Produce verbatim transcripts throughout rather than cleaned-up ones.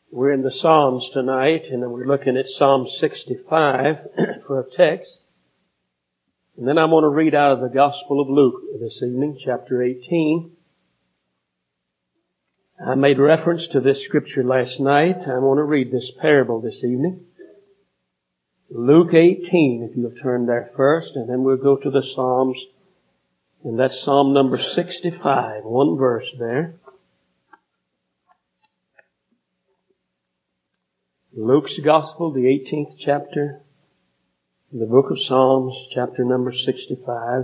We're in the Psalms tonight, and we're looking at Psalm sixty-five for a text. And then I'm going to read out of the Gospel of Luke this evening, chapter eighteen. I made reference to this scripture last night. I want to read this parable this evening. Luke eighteen, if you'll turn there first, and then we'll go to the Psalms. And that's Psalm number sixty-five, one verse there. Luke's Gospel, the eighteenth chapter, the book of Psalms, chapter number sixty-five.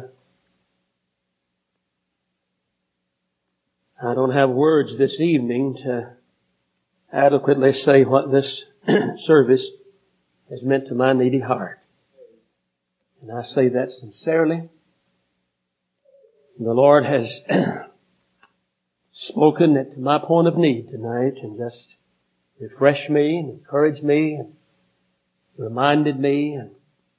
I don't have words this evening to adequately say what this service has meant to my needy heart. And I say that sincerely. The Lord has spoken at my point of need tonight and just refreshed me and encouraged me and reminded me. And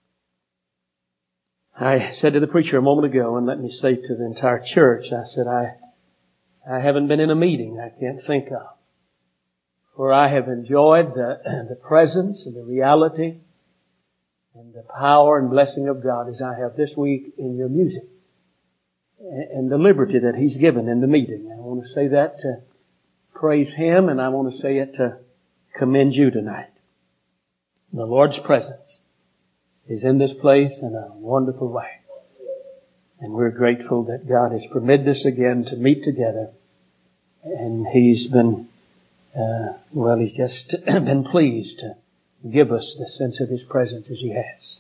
I said to the preacher a moment ago, and let me say to the entire church, I said, I, I haven't been in a meeting I can't think of where I have enjoyed the, the presence and the reality and the power and blessing of God as I have this week in your music and the liberty that He's given in the meeting. I want to say that to praise Him, and I want to say it to commend you tonight. The Lord's presence is in this place in a wonderful way. And we're grateful that God has permitted us again to meet together. And He's been, uh, well, He's just been pleased to give us the sense of His presence as He has.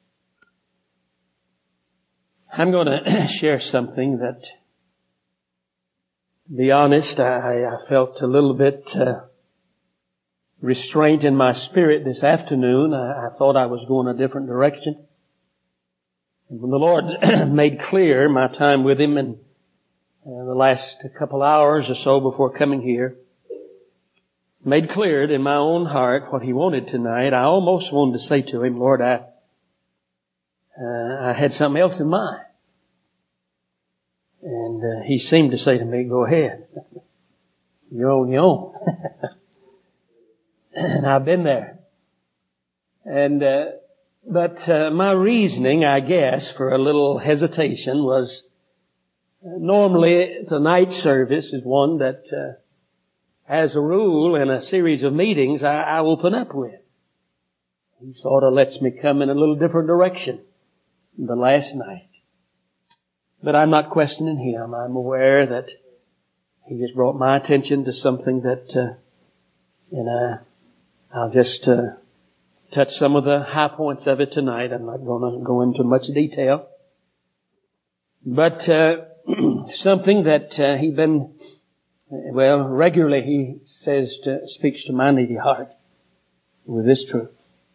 I'm going to share something that, to be honest, I, I felt a little bit uh, restraint in my spirit this afternoon. I, I thought I was going a different direction. And when the Lord made clear my time with Him in uh, the last couple hours or so before coming here, made clear in my own heart what He wanted tonight, I almost wanted to say to Him, Lord, I, uh, I had something else in mind. And uh, He seemed to say to me, go ahead. You're on your own. And I've been there. And, uh, but, uh, my reasoning, I guess, for a little hesitation was, uh, normally the night service is one that, uh, as a rule in a series of meetings I, I open up with. He sort of lets me come in a little different direction than the last night. But I'm not questioning Him. I'm aware that He has brought my attention to something that, uh, and, uh, I'll just uh, touch some of the high points of it tonight. I'm not going to go into much detail. But uh, something that uh, He's been, well, regularly He says, to, speaks to my needy heart with this truth.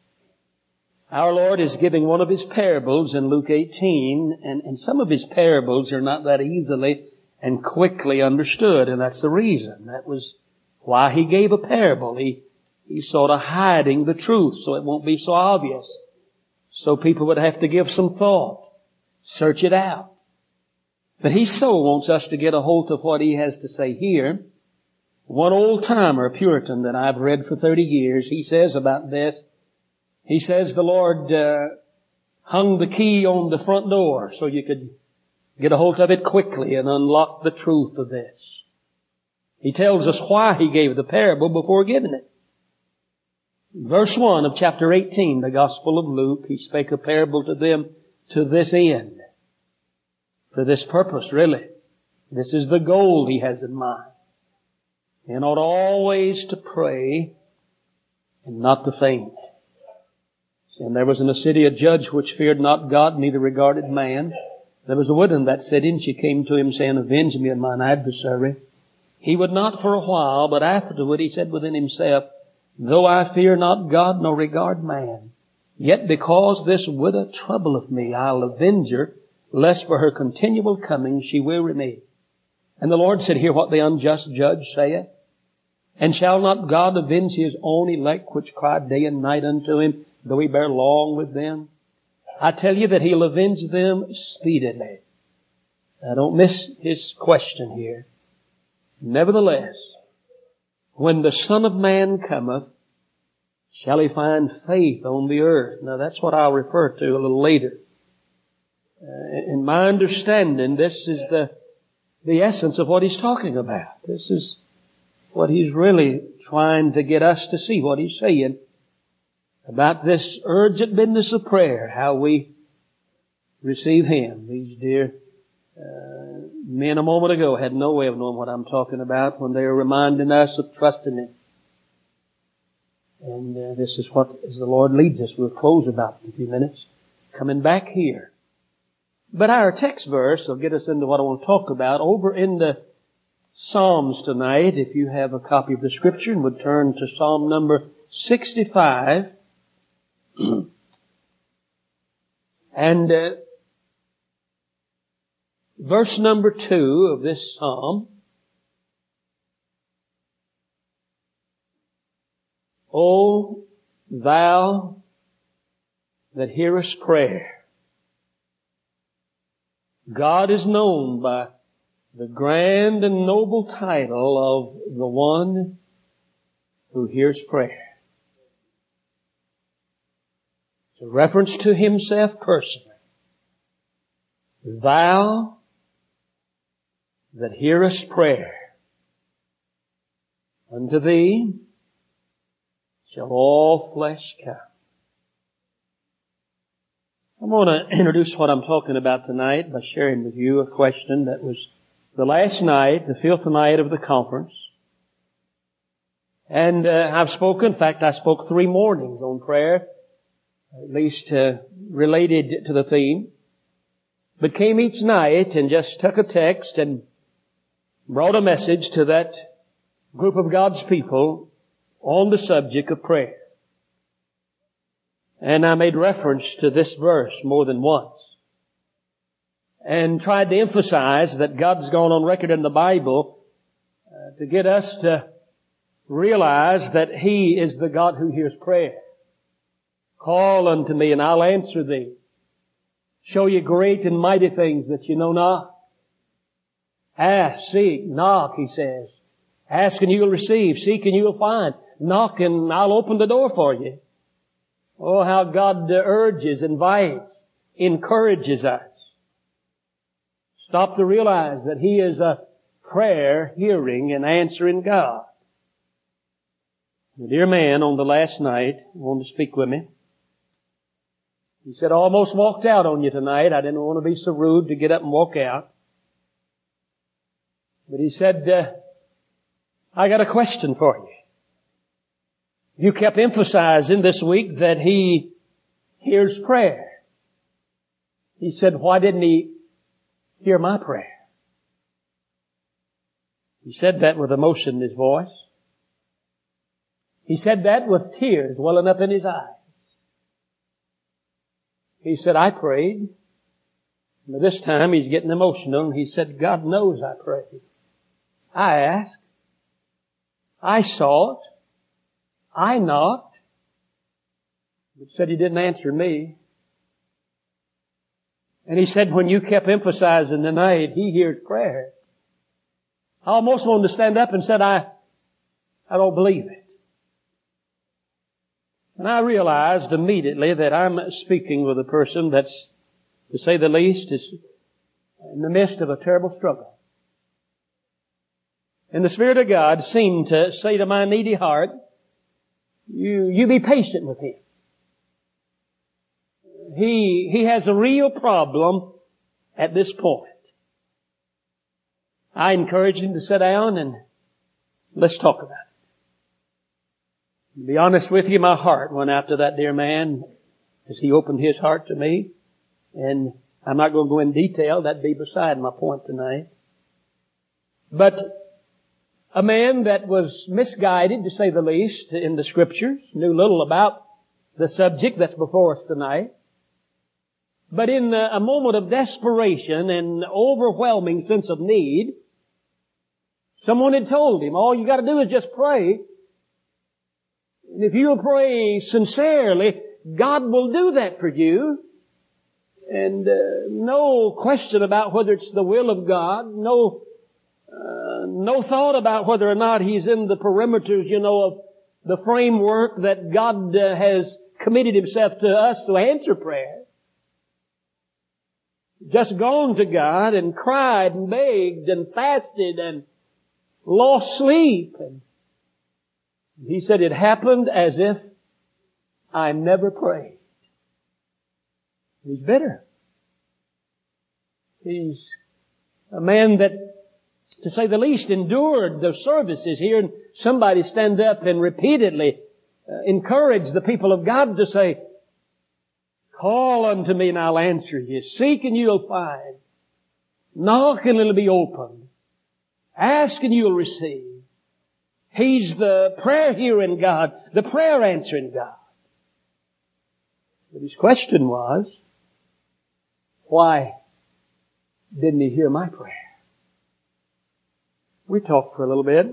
Our Lord is giving one of His parables in Luke eighteen, and, and some of His parables are not that easily and quickly understood, and that's the reason. That was why He gave a parable. He He's sort of hiding the truth so it won't be so obvious. So people would have to give some thought, search it out. But He so wants us to get a hold of what He has to say here. One old-timer, a Puritan that I've read for thirty years, he says about this, he says the Lord uh, hung the key on the front door so you could get a hold of it quickly and unlock the truth of this. He tells us why He gave the parable before giving it. Verse one of chapter eighteen, the Gospel of Luke, He spake a parable to them to this end. For this purpose, really. This is the goal He has in mind. And ought always to pray and not to faint. And there was in a city a judge which feared not God, neither regarded man. There was a widow in that city, and she came to him, saying, Avenge me of mine adversary. He would not for a while, but afterward he said within himself, Though I fear not God, nor regard man, yet because this widow troubleth me, I'll avenge her, lest for her continual coming she weary me. And the Lord said, Hear what the unjust judge saith. And shall not God avenge His own elect, which cry day and night unto Him, though He bear long with them? I tell you that He'll avenge them speedily. Now don't miss His question here. Nevertheless, when the Son of Man cometh, shall he find faith on the earth? Now that's what I'll refer to a little later. Uh, in my understanding, this is the, the essence of what he's talking about. This is what he's really trying to get us to see, what he's saying about this urgent business of prayer, how we receive him. These dear uh, men a moment ago had no way of knowing what I'm talking about when they were reminding us of trusting him. And uh, this is what, as the Lord leads us, we'll close about in a few minutes, coming back here. But our text verse will get us into what I want to talk about over in the Psalms tonight. If you have a copy of the Scripture and would turn to Psalm number sixty-five. And uh, verse number two of this Psalm. O thou that hearest prayer. God is known by the grand and noble title of the one who hears prayer. It's a reference to himself personally. Thou that hearest prayer, unto thee shall all flesh come. I'm going to introduce what I'm talking about tonight by sharing with you a question that was the last night, the fifth night of the conference. And uh, I've spoken, in fact, I spoke three mornings on prayer, at least uh, related to the theme, but came each night and just took a text and brought a message to that group of God's people on the subject of prayer. And I made reference to this verse more than once. And tried to emphasize that God's gone on record in the Bible uh, to get us to realize that He is the God who hears prayer. Call unto me and I'll answer thee. Show you great and mighty things that you know not. Ask, seek, knock, He says. Ask and you'll receive. Seek and you'll find. Knock and I'll open the door for you. Oh, how God urges, invites, encourages us. Stop to realize that He is a prayer hearing and answering God. The dear man on the last night wanted to speak with me. He said, I almost walked out on you tonight. I didn't want to be so rude to get up and walk out. But he said, uh, I got a question for you. You kept emphasizing this week that He hears prayer. He said, why didn't He hear my prayer? He said that with emotion in his voice. He said that with tears welling up in his eyes. He said, I prayed. But this time he's getting emotional and he said, God knows I prayed. I asked. I sought. I knocked. But said He didn't answer me. And he said, when you kept emphasizing tonight, He hears prayer. I almost wanted to stand up and said, I, I don't believe it. And I realized immediately that I'm speaking with a person that's, to say the least, is in the midst of a terrible struggle. And the Spirit of God seemed to say to my needy heart, you, you be patient with him. He, he has a real problem at this point. I encouraged him to sit down and let's talk about it. To be honest with you, my heart went out to that dear man as he opened his heart to me. And I'm not going to go in detail. That'd be beside my point tonight. But a man that was misguided, to say the least, in the Scriptures, knew little about the subject that's before us tonight. But in a moment of desperation and overwhelming sense of need, someone had told him, all you got to do is just pray. And if you'll pray sincerely, God will do that for you. And uh, no question about whether it's the will of God, no uh, Uh, no thought about whether or not he's in the perimeters, you know, of the framework that God uh, has committed Himself to us to answer prayer. Just gone to God and cried and begged and fasted and lost sleep. And he said it happened as if I never prayed. He's bitter. He's a man that, to say the least, endured the services here, and somebody stand up and repeatedly uh, encourage the people of God to say, call unto me and I'll answer you. Seek and you'll find. Knock and it'll be opened. Ask and you'll receive. He's the prayer hearing God, the prayer answering God. But his question was, why didn't He hear my prayer? We talked for a little bit.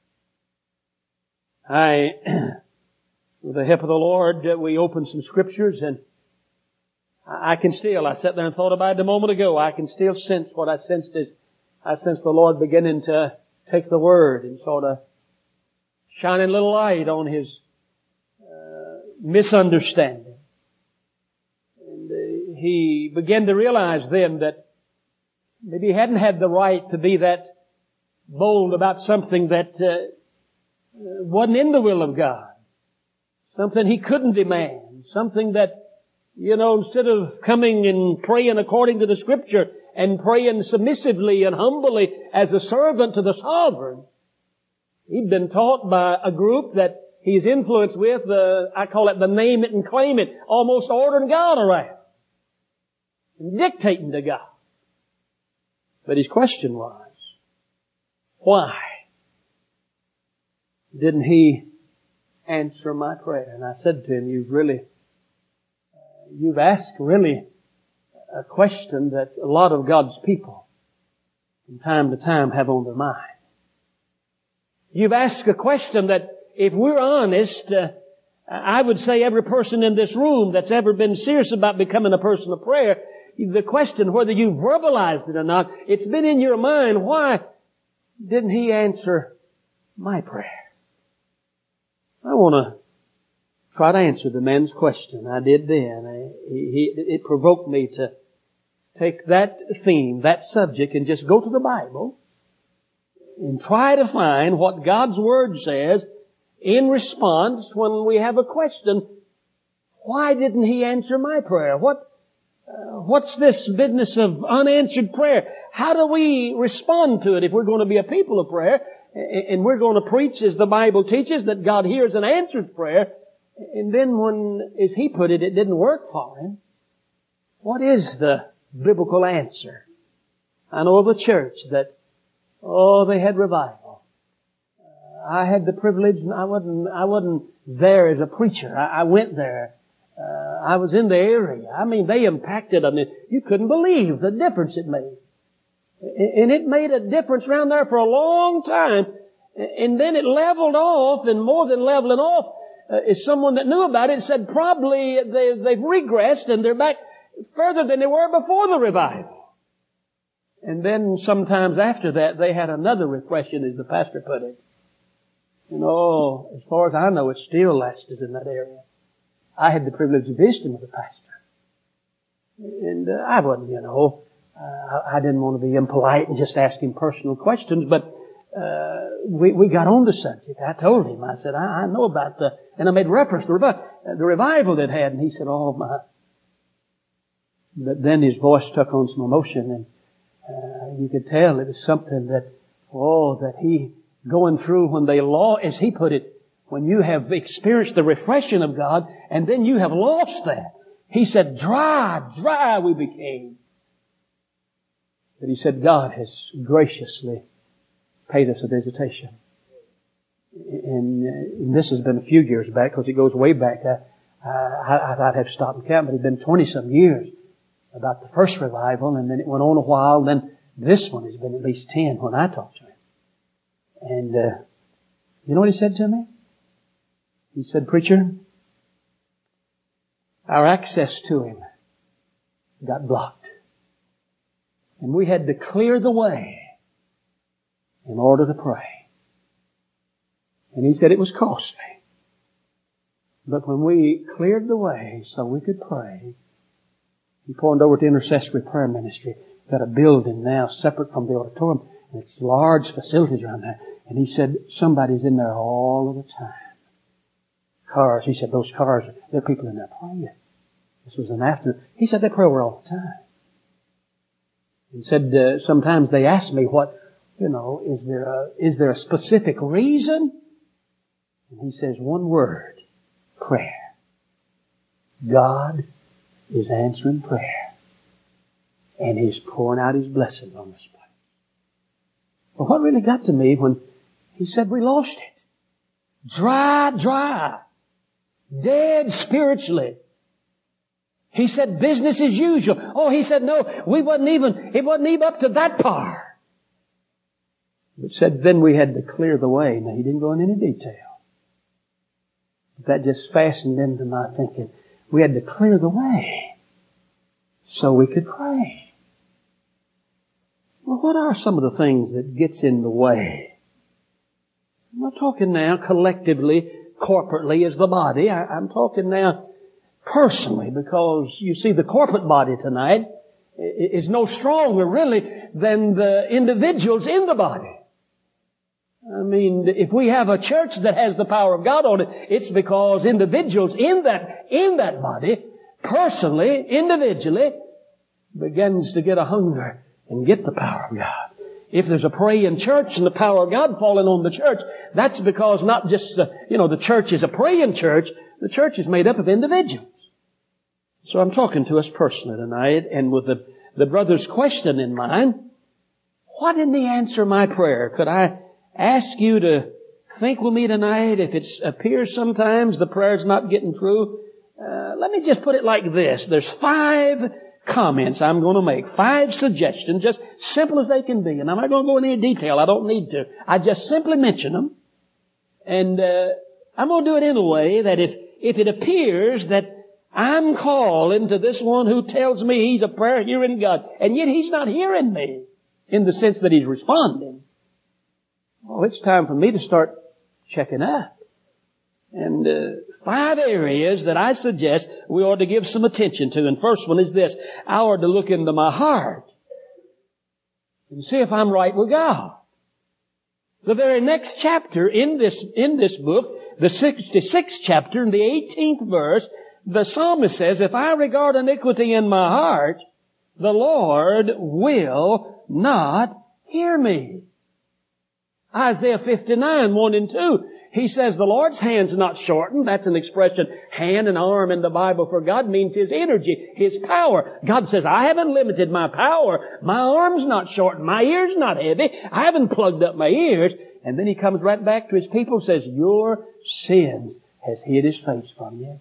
I, with the help of the Lord, we opened some scriptures, and I can still, I sat there and thought about it a moment ago, I can still sense what I sensed is, I sensed the Lord beginning to take the Word and sort of shining a little light on His uh, misunderstanding. And uh, He began to realize then that maybe He hadn't had the right to be that bold about something that uh, wasn't in the will of God. Something He couldn't demand. Something that, you know, instead of coming and praying according to the Scripture and praying submissively and humbly as a servant to the sovereign, he'd been taught by a group that he's influenced with, uh, I call it the name it and claim it, almost ordering God around and dictating to God. But his question was, why didn't He answer my prayer? And I said to him, you've really, uh, you've asked really a question that a lot of God's people from time to time have on their mind. You've asked a question that, if we're honest, uh, I would say every person in this room that's ever been serious about becoming a person of prayer, the question, whether you verbalized it or not, it's been in your mind, why didn't He answer my prayer? I want to try to answer the man's question. I did then. I, he, it provoked me to take that theme, that subject, and just go to the Bible and try to find what God's Word says in response when we have a question. Why didn't He answer my prayer? What Uh, what's this business of unanswered prayer? How do we respond to it if we're going to be a people of prayer and we're going to preach as the Bible teaches that God hears and answers prayer, and then when, as he put it, it didn't work for Him? What is the biblical answer? I know of a church that, oh, they had revival. Uh, I had the privilege, and I wasn't, I wasn't there as a preacher. I, I went there. Uh, I was in the area. I mean, they impacted on it. You couldn't believe the difference it made. And it made a difference around there for a long time. And then it leveled off, and more than leveling off, uh, is someone that knew about it said probably they, they've regressed and they're back further than they were before the revival. And then sometimes after that, they had another refreshing, as the pastor put it. And oh, as far as I know, it still lasted in that area. I had the privilege of visiting with the pastor. And uh, I wasn't, you know, uh, I didn't want to be impolite and just ask him personal questions, but uh, we, we got on the subject. I told him, I said, I, I know about the, and I made reference to the, revi- the revival that had, and he said, oh my. But then his voice took on some emotion, and uh, you could tell it was something that, oh, that he going through when they law, as he put it, when you have experienced the refreshing of God, and then you have lost that. He said, dry, dry we became. But he said, God has graciously paid us a visitation. And, and this has been a few years back, because it goes way back. I, I, I'd have stopped and count, but it's been twenty-some years about the first revival, and then it went on a while, and then this one has been at least ten when I talked to him. And uh, you know what he said to me? He said, preacher, our access to Him got blocked. And we had to clear the way in order to pray. And he said it was costly. But when we cleared the way so we could pray, he pointed over to intercessory prayer ministry. Got a building now separate from the auditorium. And it's large facilities around there. And he said somebody's in there all of the time. Cars. He said those cars, there are people in there praying. This was an afternoon. He said they pray over all the time. He said uh, sometimes they ask me what, you know, is there a, is there a specific reason? And he says one word, prayer. God is answering prayer. And He's pouring out His blessings on this place. But what really got to me when he said we lost it. Dry, dry. Dead spiritually. He said business as usual. Oh, he said no, we wasn't even, it wasn't even up to that par. But said then we had to clear the way. Now he didn't go into any detail. But that just fastened into my thinking. We had to clear the way so we could pray. Well, what are some of the things that gets in the way? I'm not talking now collectively, corporately as the body. I, I'm talking now personally, because you see the corporate body tonight is no stronger really than the individuals in the body. I mean, if we have a church that has the power of God on it, it's because individuals in that, in that body, personally, individually, begins to get a hunger and get the power of God. If there's a praying church and the power of God falling on the church, that's because not just, the, you know, the church is a praying church. The church is made up of individuals. So I'm talking to us personally tonight, and with the, the brother's question in mind, what in the answer my prayer? Could I ask you to think with me tonight if it appears sometimes the prayer's not getting through? Uh, let me just put it like this. There's five comments I'm going to make. Five suggestions, just simple as they can be. And I'm not going to go into any detail. I don't need to. I just simply mention them. And uh, I'm going to do it in a way that if, if it appears that I'm calling to this one who tells me he's a prayer hearing God, and yet he's not hearing me in the sense that he's responding, oh, it's time for me to start checking up. And uh, five areas that I suggest we ought to give some attention to. And first one is this. I ought to look into my heart and see if I'm right with God. The very next chapter in this, in this book, the sixty-sixth chapter, in the eighteenth verse, the psalmist says, if I regard iniquity in my heart, the Lord will not hear me. Isaiah fifty-nine, one and two, he says the Lord's hand's not shortened. That's an expression. Hand and arm in the Bible for God means His energy, His power. God says, I haven't limited my power. My arm's not shortened. My ear's not heavy. I haven't plugged up my ears. And then He comes right back to His people and says, your sins has hid His face from you.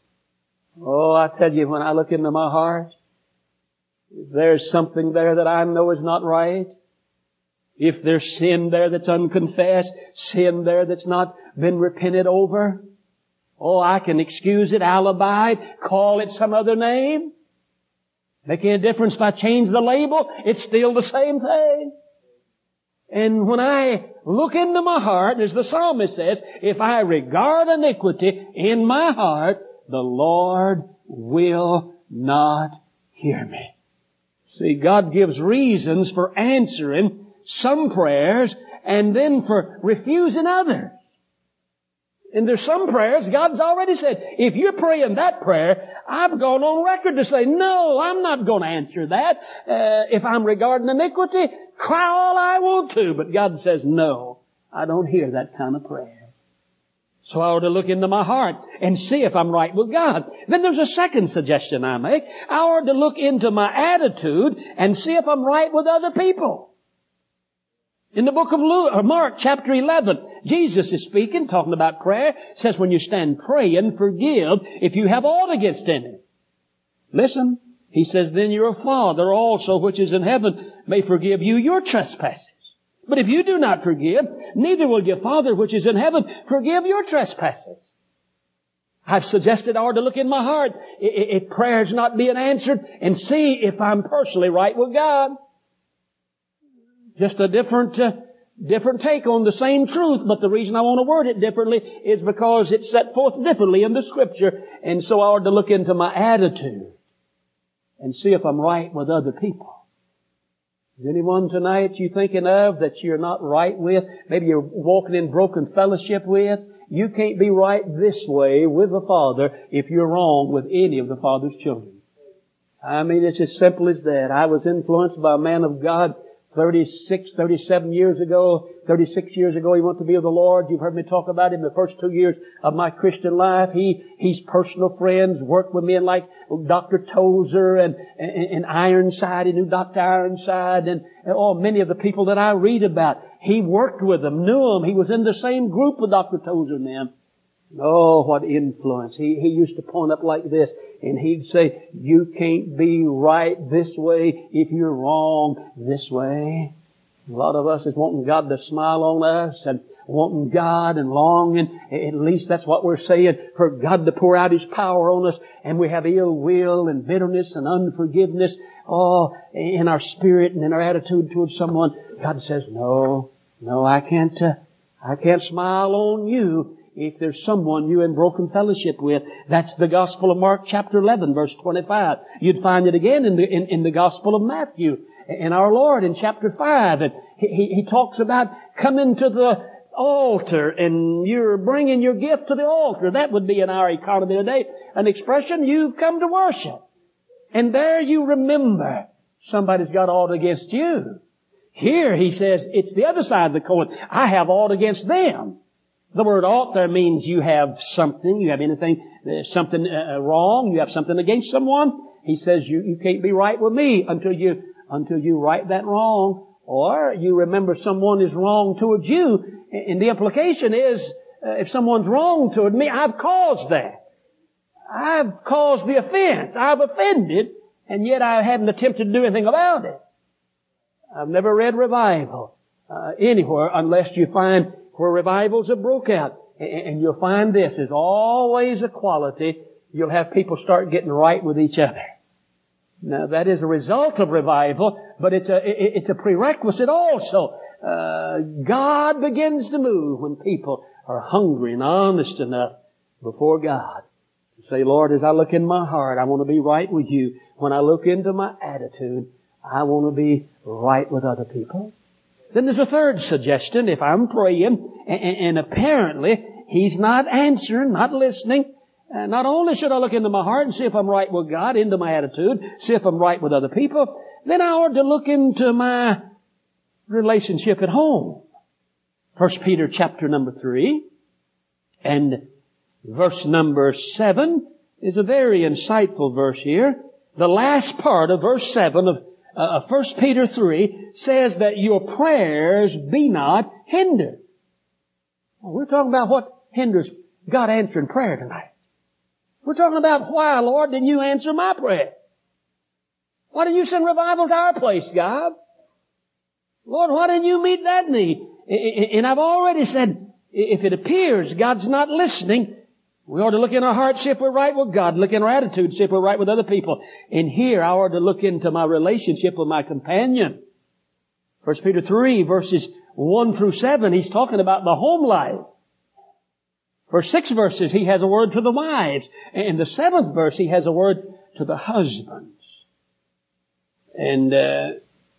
Oh, I tell you, when I look into my heart, if there's something there that I know is not right, if there's sin there that's unconfessed, sin there that's not been repented over, oh, I can excuse it, alibi it, call it some other name. Make any difference if I change the label? It's still the same thing. And when I look into my heart, as the psalmist says, if I regard iniquity in my heart, the Lord will not hear me. See, God gives reasons for answering some prayers and then for refusing others. And there's some prayers God's already said, if you're praying that prayer, I've gone on record to say, no, I'm not going to answer that. Uh, if I'm regarding iniquity, cry all I want to. But God says, no, I don't hear that kind of prayer. So I ought to look into my heart and see if I'm right with God. Then there's a second suggestion I make. I ought to look into my attitude and see if I'm right with other people. In the book of Luke, or Mark, chapter eleven, Jesus is speaking, talking about prayer. It says, when you stand praying, forgive if you have aught against any. Listen, He says, then your Father also, which is in heaven, may forgive you your trespasses. But if you do not forgive, neither will your Father which is in heaven forgive your trespasses. I've suggested I ought to look in my heart if prayer's not being answered and see if I'm personally right with God. Just a different uh, Different take on the same truth, but the reason I want to word it differently is because it's set forth differently in the Scripture. And so I ought to look into my attitude and see if I'm right with other people. Is anyone tonight you thinking of that you're not right with? Maybe you're walking in broken fellowship with? You can't be right this way with the Father if you're wrong with any of the Father's children. I mean, it's as simple as that. I was influenced by a man of God thirty-six, thirty-seven years ago, thirty-six years ago, he went to be with the Lord. You've heard me talk about him the first two years of my Christian life. He, he's personal friends, worked with men like Doctor Tozer and, and, and Ironside. He knew Doctor Ironside and, and oh, many of the people that I read about. He worked with them, knew them. He was in the same group with Doctor Tozer and them. Oh, what influence. He, he used to point up like this and he'd say, you can't be right this way if you're wrong this way. A lot of us is wanting God to smile on us and wanting God and longing. At least that's what we're saying, for God to pour out His power on us. And we have ill will and bitterness and unforgiveness, oh, in our spirit and in our attitude towards someone. God says, no, no, I can't, uh, I can't smile on you if there's someone you're in broken fellowship with. That's the Gospel of Mark chapter eleven, verse twenty-five. You'd find it again in the, in, in the Gospel of Matthew. And our Lord in chapter five, and he, he talks about coming to the altar and you're bringing your gift to the altar. That would be in our economy today an expression, you've come to worship. And there you remember somebody's got aught against you. Here he says it's the other side of the coin. I have aught against them. The word ought there means you have something, you have anything, uh, something uh, wrong, you have something against someone. He says you, you can't be right with me until you, until you right that wrong. Or you remember someone is wrong towards you. And the implication is, uh, if someone's wrong toward me, I've caused that. I've caused the offense. I've offended, and yet I haven't attempted to do anything about it. I've never read revival uh, anywhere unless you find where revivals have broke out. And you'll find this is always a quality. You'll have people start getting right with each other. Now that is a result of revival, but it's a, it's a prerequisite also. Uh, God begins to move when people are hungry and honest enough before God to say, Lord, as I look in my heart, I want to be right with you. When I look into my attitude, I want to be right with other people. Then there's a third suggestion. If I'm praying and, and apparently He's not answering, not listening, uh, not only should I look into my heart and see if I'm right with God, into my attitude, see if I'm right with other people, then I ought to look into my relationship at home. First Peter chapter number three and verse number seven is a very insightful verse here. The last part of verse seven of uh, First Peter three says that your prayers be not hindered. Well, we're talking about what hinders God answering prayer tonight. We're talking about why, Lord, didn't you answer my prayer? Why didn't you send revival to our place, God? Lord, why didn't you meet that need? And I've already said, if it appears God's not listening, we ought to look in our heart, see if we're right with God. Look in our attitude, see if we're right with other people. And here I ought to look into my relationship with my companion. First Peter three, verses one through seven, he's talking about the home life. For six verses, he has a word to the wives. In the seventh verse, he has a word to the husbands. And uh,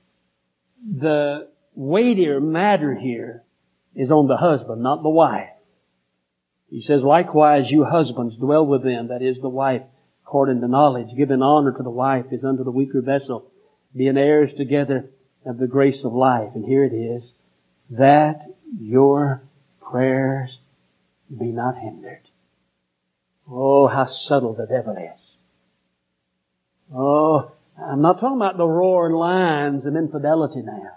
the weightier matter here is on the husband, not the wife. He says, likewise, you husbands, dwell with them, that is the wife, according to knowledge, giving honor to the wife as unto the weaker vessel, being heirs together of the grace of life. And here it is, that your prayers be not hindered. Oh, how subtle the devil is. Oh, I'm not talking about the roaring lions of infidelity now.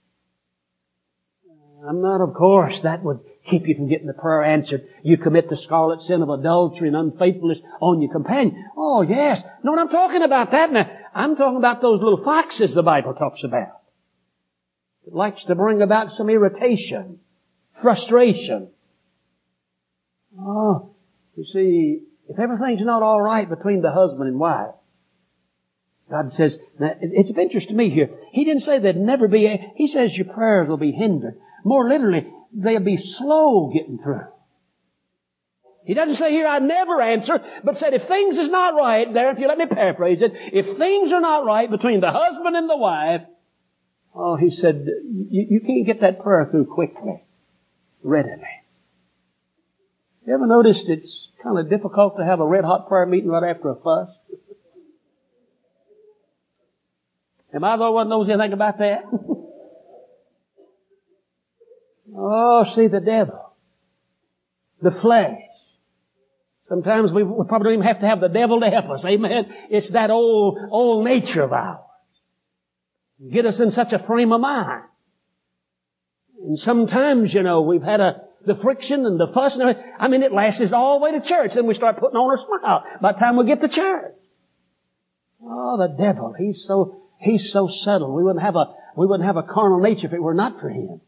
I'm not, of course, that would keep you from getting the prayer answered. You commit the scarlet sin of adultery and unfaithfulness on your companion. Oh, yes. No, I'm talking about that now. I'm talking about those little foxes the Bible talks about. It likes to bring about some irritation, frustration. Oh, you see, if everything's not all right between the husband and wife, God says, now, it's of interest to me here. He didn't say there'd never be, a, He says your prayers will be hindered. more literally, they'll be slow getting through. He doesn't say here, I never answer, but said if things is not right there, if you let me paraphrase it, if things are not right between the husband and the wife, oh, he said, you, you can't get that prayer through quickly, readily. You ever noticed it's kind of difficult to have a red-hot prayer meeting right after a fuss? Am I the one that knows anything about that? Oh, see, the devil, the flesh. Sometimes we, we probably don't even have to have the devil to help us. Amen. It's that old, old nature of ours. Get us in such a frame of mind. And sometimes, you know, we've had a, the friction and the fuss and everything. I mean, it lasts all the way to church. Then we start putting on our smile by the time we get to church. Oh, the devil. He's so, he's so subtle. We wouldn't have a, we wouldn't have a carnal nature if it were not for him.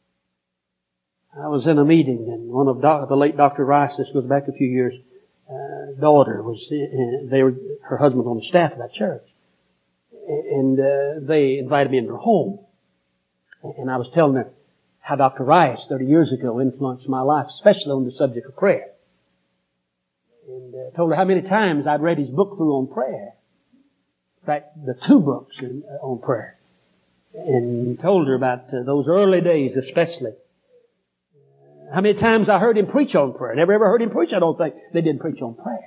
I was in a meeting and one of doc, the late Doctor Rice, this goes back a few years, uh, daughter was, uh, they were, her husband was on the staff of that church. And, uh, they invited me into their home. And I was telling her how Doctor Rice thirty years ago influenced my life, especially on the subject of prayer. And uh, told her how many times I'd read his book through on prayer. In fact, the two books in, uh, on prayer. And told her about uh, those early days especially. How many times I heard him preach on prayer. Never ever heard him preach, I don't think. They didn't preach on prayer.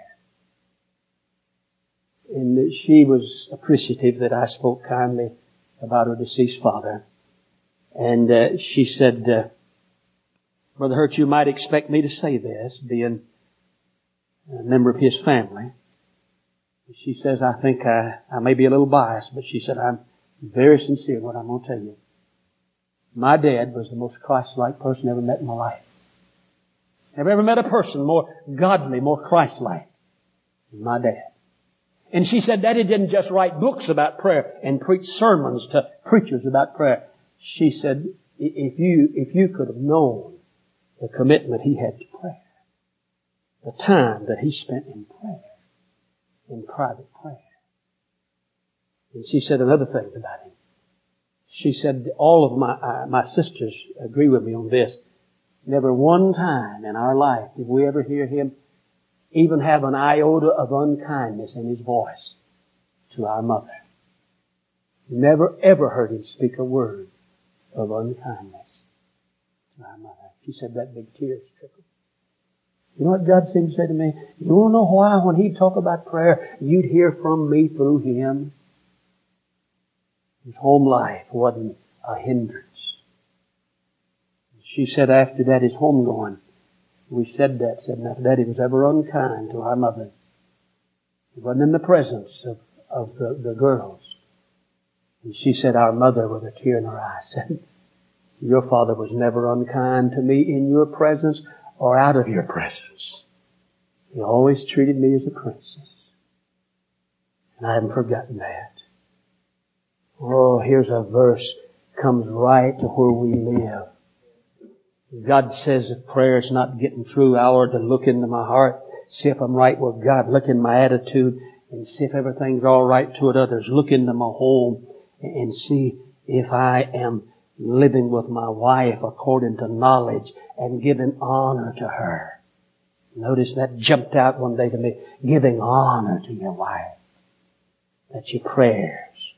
And she was appreciative that I spoke kindly about her deceased father. And uh, she said, uh, Brother Hurt, you might expect me to say this, being a member of his family. She says, I think I, I may be a little biased, but she said, I'm very sincere in what I'm going to tell you. My dad was the most Christ-like person I ever met in my life. Never ever met a person more godly, more Christ-like than my dad. And she said Daddy didn't just write books about prayer and preach sermons to preachers about prayer. She said, if you, if you could have known the commitment he had to prayer, the time that he spent in prayer, in private prayer. And she said another thing about him. She said, all of my, uh, my sisters agree with me on this. Never one time in our life did we ever hear him even have an iota of unkindness in his voice to our mother. Never ever heard him speak a word of unkindness to our mother. She said that big tears trickled. You know what God seemed to say to me? You want to know why when he'd talk about prayer, you'd hear from me through him? His home life wasn't a hindrance. She said after Daddy's homegoing, we said that, said that Daddy was ever unkind to our mother. He wasn't in the presence of, of the, the girls. And she said, our mother, with a tear in her eye, said, your father was never unkind to me in your presence or out of your presence. He always treated me as a princess. And I haven't forgotten that. Oh, here's a verse comes right to where we live. God says if prayer's not getting through, I ought to look into my heart, see if I'm right with God, look in my attitude, and see if everything's all right toward others. Look into my home and see if I am living with my wife according to knowledge and giving honor to her. Notice that jumped out one day to me. Giving honor to your wife. That your prayers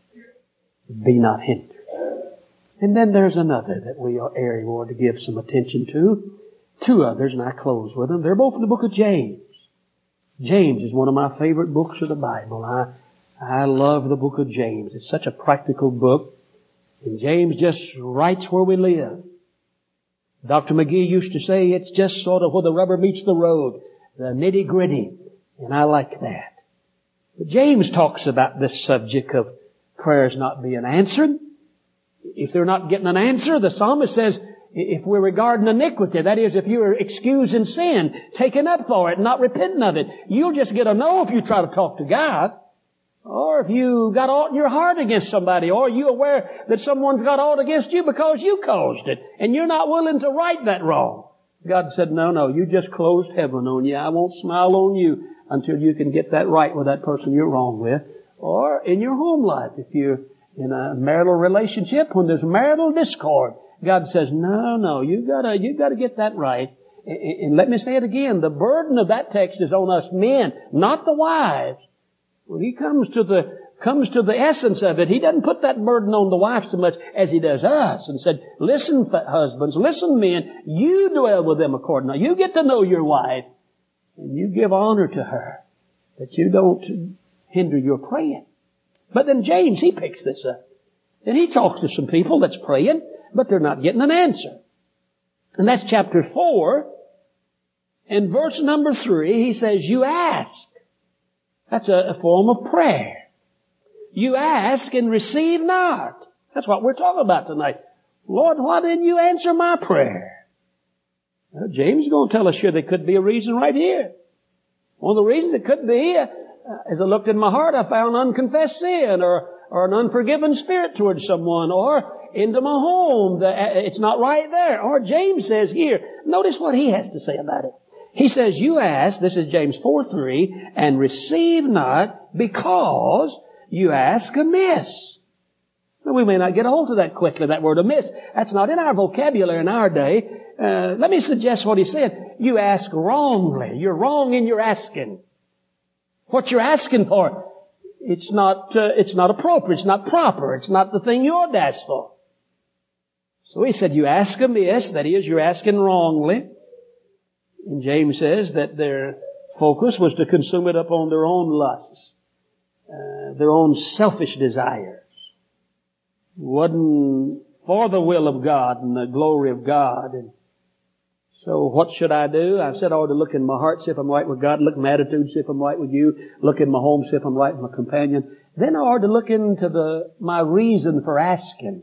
be not hindered. And then there's another that we are area more to give some attention to. Two others, and I close with them. They're both in the book of James. James is one of my favorite books of the Bible. I, I love the book of James. It's such a practical book. And James just writes where we live. Doctor McGee used to say it's just sort of where the rubber meets the road. The nitty gritty. And I like that. But James talks about this subject of prayers not being answered. If they're not getting an answer, the psalmist says, if we're regarding iniquity, that is, if you're excusing sin, taking up for it, not repenting of it, you'll just get a no if you try to talk to God. Or if you got aught in your heart against somebody, or you're aware that someone's got aught against you because you caused it, and you're not willing to right that wrong. God said, no, no, you just closed heaven on you. I won't smile on you until you can get that right with that person you're wrong with. Or in your home life, if you're in a marital relationship, when there's marital discord, God says, no, no, you gotta, you gotta get that right. And let me say it again. The burden of that text is on us men, not the wives. When he comes to the, comes to the essence of it, he doesn't put that burden on the wife so much as he does us, and said, listen, husbands, listen, men, you dwell with them accordingly. You get to know your wife, and you give honor to her, that you don't hinder your praying. But then James, he picks this up. And he talks to some people that's praying, but they're not getting an answer. And that's chapter four. In verse number three, he says, you ask. That's a, a form of prayer. You ask and receive not. That's what we're talking about tonight. Lord, why didn't you answer my prayer? Well, James is going to tell us here there could be a reason right here. One of the reasons it could be, uh, as I looked in my heart, I found unconfessed sin or, or an unforgiven spirit towards someone, or into my home, the, it's not right there. Or James says here, notice what he has to say about it. He says, you ask, this is James four three, and receive not because you ask amiss. Now, we may not get a hold of that quickly, that word amiss. That's not in our vocabulary in our day. Uh, let me suggest what he said. You ask wrongly. You're wrong in your asking. What you're asking for, it's not, uh, it's not appropriate. It's not proper. It's not the thing you ought to ask for. So he said, you ask amiss. That is, you're asking wrongly. And James says that their focus was to consume it upon their own lusts, uh, their own selfish desires. It wasn't for the will of God and the glory of God. And so what should I do? I said I ought to look in my heart, see if I'm right with God, look in my attitude, see if I'm right with you, look in my home, see if I'm right with my companion. Then I ought to look into the my reason for asking.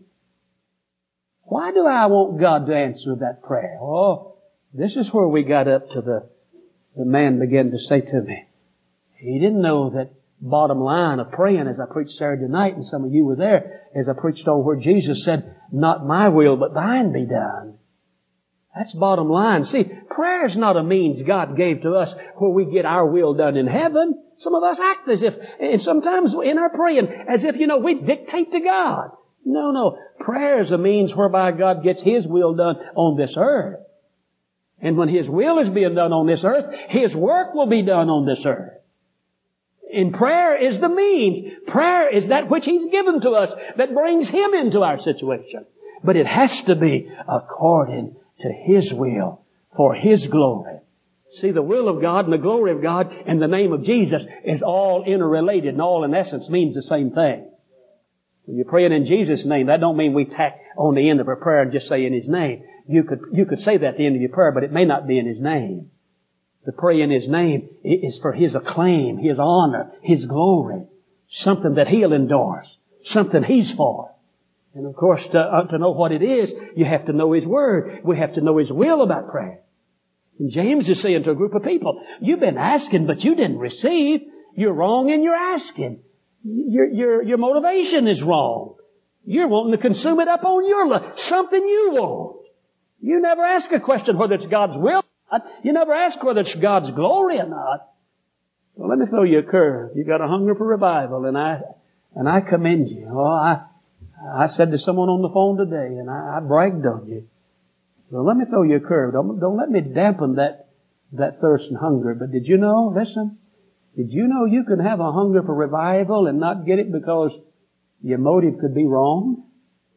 Why do I want God to answer that prayer? Oh, this is where we got up to the, the man began to say to me, he didn't know that bottom line of praying, as I preached Saturday night, and some of you were there, as I preached on where Jesus said, not my will, but thine be done. That's bottom line. See, prayer is not a means God gave to us where we get our will done in heaven. Some of us act as if, and sometimes in our praying, as if, you know, we dictate to God. No, no. Prayer is a means whereby God gets His will done on this earth. And when His will is being done on this earth, His work will be done on this earth. And prayer is the means. Prayer is that which He's given to us that brings Him into our situation. But it has to be according to His will for His glory. See, the will of God and the glory of God and the name of Jesus is all interrelated and all in essence means the same thing. When you're praying in Jesus' name, that don't mean we tack on the end of a prayer and just say in His name. You could, you could say that at the end of your prayer, but it may not be in His name. The pray in His name is for His acclaim, His honor, His glory. Something that He'll endorse. Something He's for. And of course, to, uh, to know what it is, you have to know His Word. We have to know His will about prayer. And James is saying to a group of people, you've been asking, but you didn't receive. You're wrong in your asking. Your, your, your motivation is wrong. You're wanting to consume it up on your life. Something you want. You never ask a question whether it's God's will or not. You never ask whether it's God's glory or not. Well, let me throw you a curve. You got a hunger for revival, and I, and I commend you. Oh, I, I said to someone on the phone today, and I, I bragged on you. Well, let me throw you a curve. Don't, don't let me dampen that, that thirst and hunger. But did you know, listen, did you know you can have a hunger for revival and not get it because your motive could be wrong?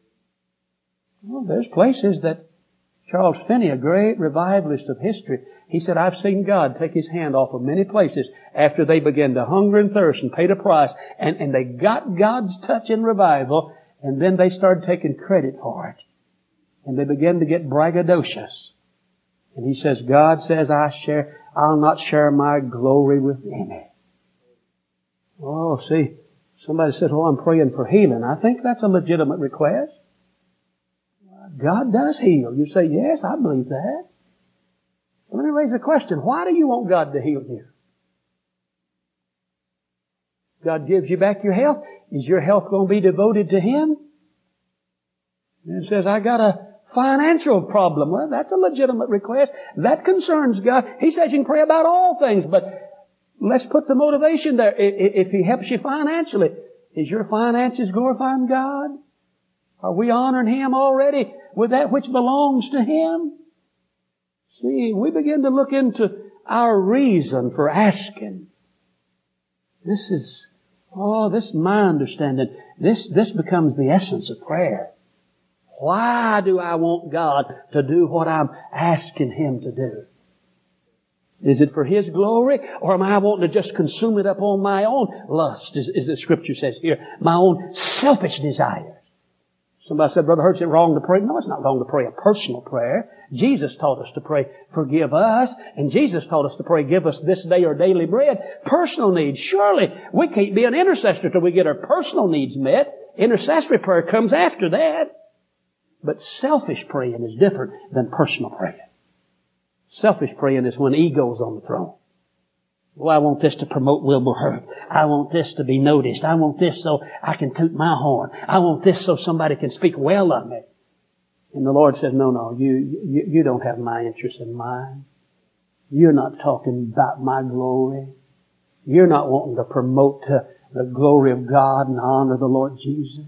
Well, there's places that Charles Finney, a great revivalist of history, he said, I've seen God take His hand off of many places after they began to hunger and thirst and paid a price, and, and they got God's touch in revival, and then they started taking credit for it. And they began to get braggadocious. And he says, God says, I share, I'll not share my glory with any. Oh, see, somebody says, oh, I'm praying for healing. I think that's a legitimate request. God does heal. You say, yes, I believe that. Let me raise a question. Why do you want God to heal you? God gives you back your health. Is your health going to be devoted to Him? And it says, I got a financial problem. Well, that's a legitimate request. That concerns God. He says you can pray about all things, but let's put the motivation there. If He helps you financially, is your finances glorifying God? Are we honoring Him already with that which belongs to Him? See, we begin to look into our reason for asking. This is, oh, this is my understanding. This, this becomes the essence of prayer. Why do I want God to do what I'm asking Him to do? Is it for His glory, or am I wanting to just consume it up on my own lust, as, as the Scripture says here, my own selfish desires? Somebody said, Brother Hurts, it's wrong to pray. No, it's not wrong to pray a personal prayer. Jesus taught us to pray, forgive us. And Jesus taught us to pray, give us this day our daily bread. Personal needs. Surely we can't be an intercessor till we get our personal needs met. Intercessory prayer comes after that. But selfish praying is different than personal praying. Selfish praying is when ego's on the throne. Well, I want this to promote Wilbur Hurt. I want this to be noticed. I want this so I can toot my horn. I want this so somebody can speak well of me. And the Lord says, no, no, you, you, you don't have my interest in mind. You're not talking about my glory. You're not wanting to promote uh, the glory of God and honor the Lord Jesus.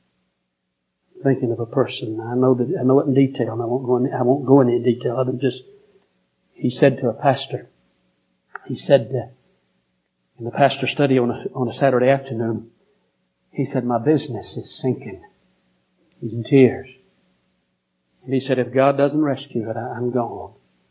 Thinking of a person, I know that I know it in detail, and I won't go in, I won't go into detail of it. Just he said to a pastor, he said uh, in the pastor study on a, on a Saturday afternoon, he said, my business is sinking. He's in tears. And he said, if God doesn't rescue it, I, I'm gone.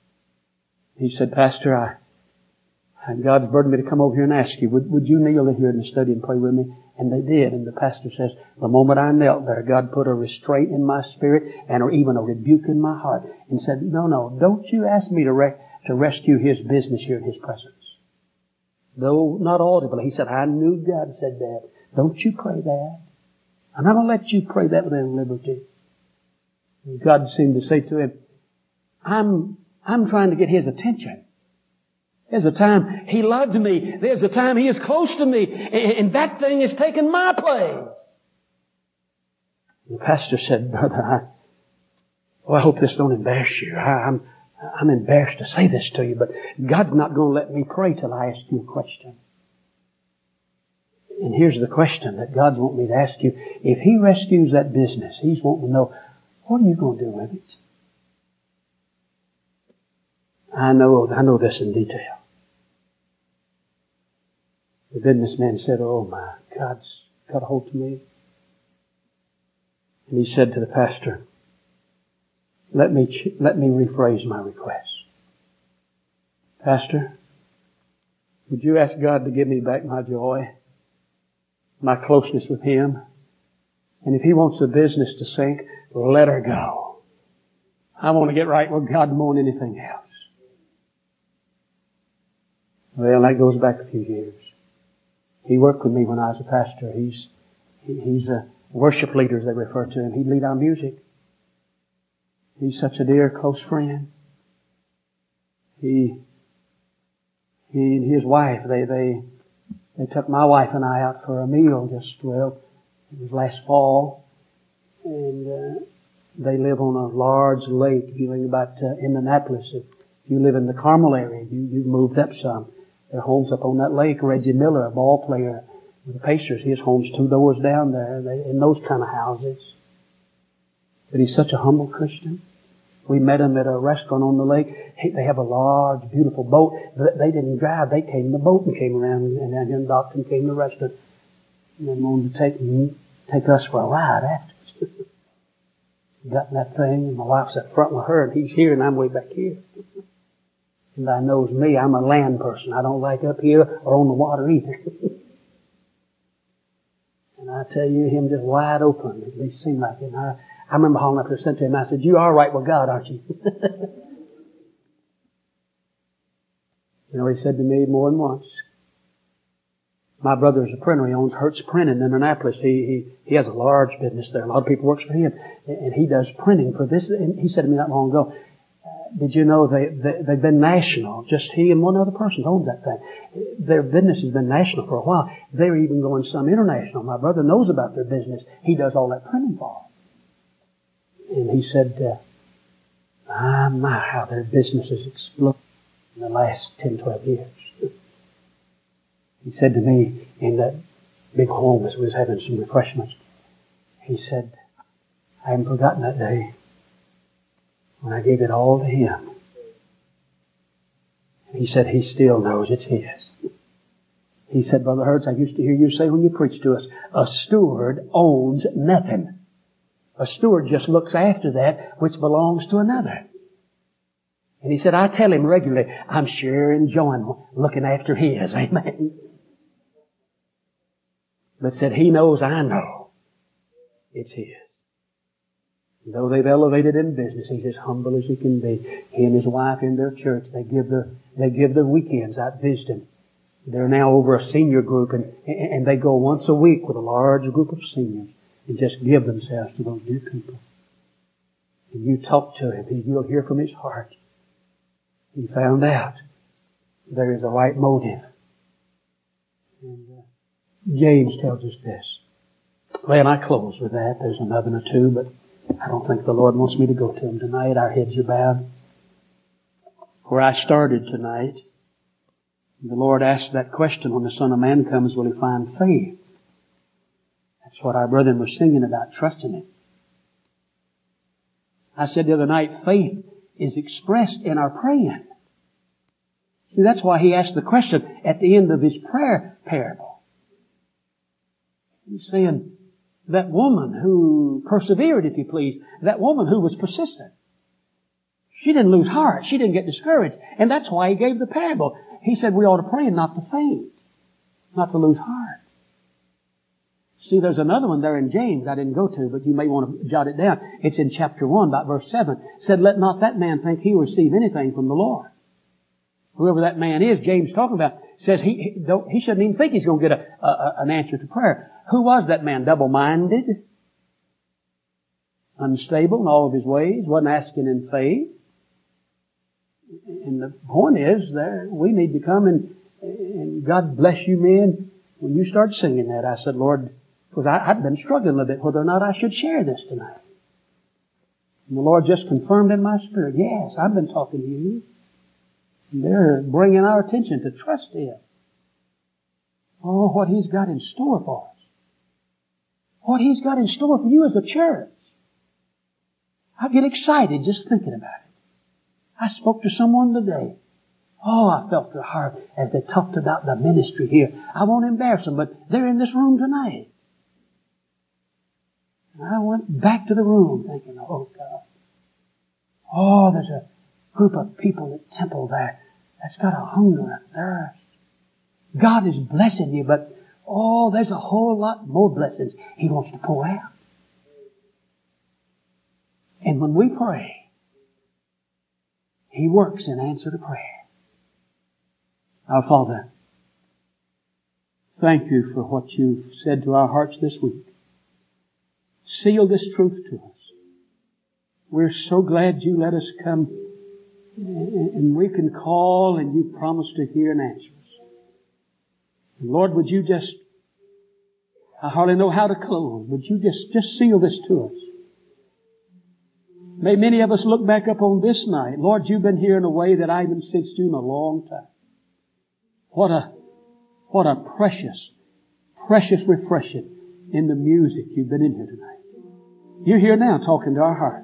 He said, Pastor, I, and God's burdened me to come over here and ask you, would, would you kneel here in the study and pray with me? And they did. And the pastor says, the moment I knelt there, God put a restraint in my spirit and or even a rebuke in my heart and said, no, no, don't you ask me to, re- to rescue His business here in His presence. Though not audibly, he said, I knew God said that. Don't you pray that. And I'm going to let you pray that within liberty. And God seemed to say to him, I'm, I'm trying to get His attention. There's a time He loved me. There's a time He is close to me. And that thing has taken my place. The pastor said, Brother, I, oh, I hope this don't embarrass you. I, I'm, I'm embarrassed to say this to you, but God's not going to let me pray till I ask you a question. And here's the question that God's wanting me to ask you. If He rescues that business, He's wanting to know, what are you going to do with it? I know, I know this in detail. The businessman said, oh my, God's got a hold of me. And he said to the pastor, let me, ch- let me rephrase my request. Pastor, would you ask God to give me back my joy, my closeness with Him? And if He wants the business to sink, let her go. I want to get right with God more than anything else. Well, that goes back a few years. He worked with me when I was a pastor. He's he, he's a worship leader, as they refer to him. He'd lead our music. He's such a dear, close friend. He he and his wife, they they they took my wife and I out for a meal just, well, it was last fall. And uh, they live on a large lake. If you think about uh, Indianapolis, if you live in the Carmel area, you, you've moved up some. Their home's up on that lake. Reggie Miller, a ball player with the Pacers, his home's two doors down there, they, in those kind of houses. But he's such a humble Christian. We met him at a restaurant on the lake. He, they have a large, beautiful boat. They didn't drive. They came in the boat and came around, and then him docked and came to the restaurant. And then wanted to take, take us for a ride afterwards. Got in that thing, and my wife's up front with her, and he's here, and I'm way back here. And I knows me, I'm a land person. I don't like up here or on the water either. And I tell you, him just wide open. At least seemed like it. And I, I remember hauling up there and said to him, I said, you are right with God, aren't you? You know, he said to me more than once, my brother is a printer. He owns Hertz Printing in Indianapolis. He, he, he has a large business there. A lot of people works for him. And he does printing for this. And he said to me not long ago, did you know they, they, they've been national? Just he and one other person owns that thing. Their business has been national for a while. They're even going some international. My brother knows about their business. He does all that printing for them. And he said, uh, ah, my, how their business has exploded in the last ten, twelve years. He said to me in that big home as we was having some refreshments, he said, I haven't forgotten that day when I gave it all to Him. And He said He still knows it's His. He said, Brother Hertz, I used to hear you say when you preached to us, a steward owns nothing. A steward just looks after that which belongs to another. And he said, I tell him regularly, I'm sure enjoying looking after his. Amen. But said, he knows I know it's his. And though they've elevated in business, he's as humble as he can be. He and his wife in their church, they give their, they give their weekends out visiting. They're now over a senior group, and, and they go once a week with a large group of seniors and just give themselves to those dear people. And you talk to him, you'll hear from his heart. He found out there is a right motive. And uh, James tells us this. Well, I close with that. There's another or two, but I don't think the Lord wants me to go to them tonight. Our heads are bowed. Where I started tonight, the Lord asked that question, when the Son of Man comes, will He find faith? That's what our brethren were singing about, trusting Him. I said the other night, faith is expressed in our praying. See, that's why He asked the question at the end of His prayer parable. He's saying, that woman who persevered, if you please, that woman who was persistent, she didn't lose heart. She didn't get discouraged. And that's why He gave the parable. He said we ought to pray and not to faint, not to lose heart. See, there's another one there in James I didn't go to, but you may want to jot it down. It's in chapter one, about verse seven. It said, let not that man think he will receive anything from the Lord. Whoever that man is, James talking about, says he, he, don't, he shouldn't even think he's going to get a, a, an answer to prayer. Who was that man? Double-minded, unstable in all of his ways, wasn't asking in faith. And the point is, there we need to come and, and God bless you men. When you start singing that, I said, Lord, because I, I'd been struggling a little bit whether or not I should share this tonight. And the Lord just confirmed in my spirit, yes, I've been talking to you. And they're bringing our attention to trust Him. Oh, what He's got in store for us. What He's got in store for you as a church. I get excited just thinking about it. I spoke to someone today. Oh, I felt their heart as they talked about the ministry here. I won't embarrass them, but they're in this room tonight. And I went back to the room thinking, oh God. Oh, there's a group of people at Temple there that's got a hunger and thirst. God is blessing you, but oh, there's a whole lot more blessings He wants to pour out. And when we pray, He works in answer to prayer. Our Father, thank You for what You've said to our hearts this week. Seal this truth to us. We're so glad You let us come and we can call and You promise to hear and answer us. And Lord, would You just, I hardly know how to close, would You just, just seal this to us. May many of us look back up on this night. Lord, You've been here in a way that I haven't sensed You in a long time. What a, what a precious, precious refreshing in the music You've been in here tonight. You're here now talking to our hearts.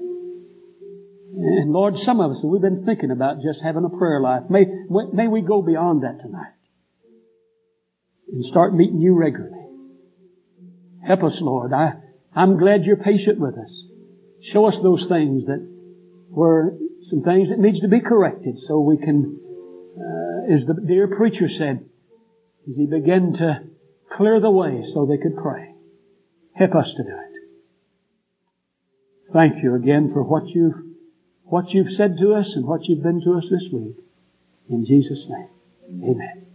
And Lord, some of us, we've been thinking about just having a prayer life. May, may we go beyond that tonight and start meeting You regularly. Help us, Lord. I, I'm glad You're patient with us. Show us those things that were some things that needs to be corrected so we can, uh, as the dear preacher said, as he began to clear the way so they could pray. Help us to do it. Thank You again for what You've, what You've said to us and what You've been to us this week. In Jesus' name, amen.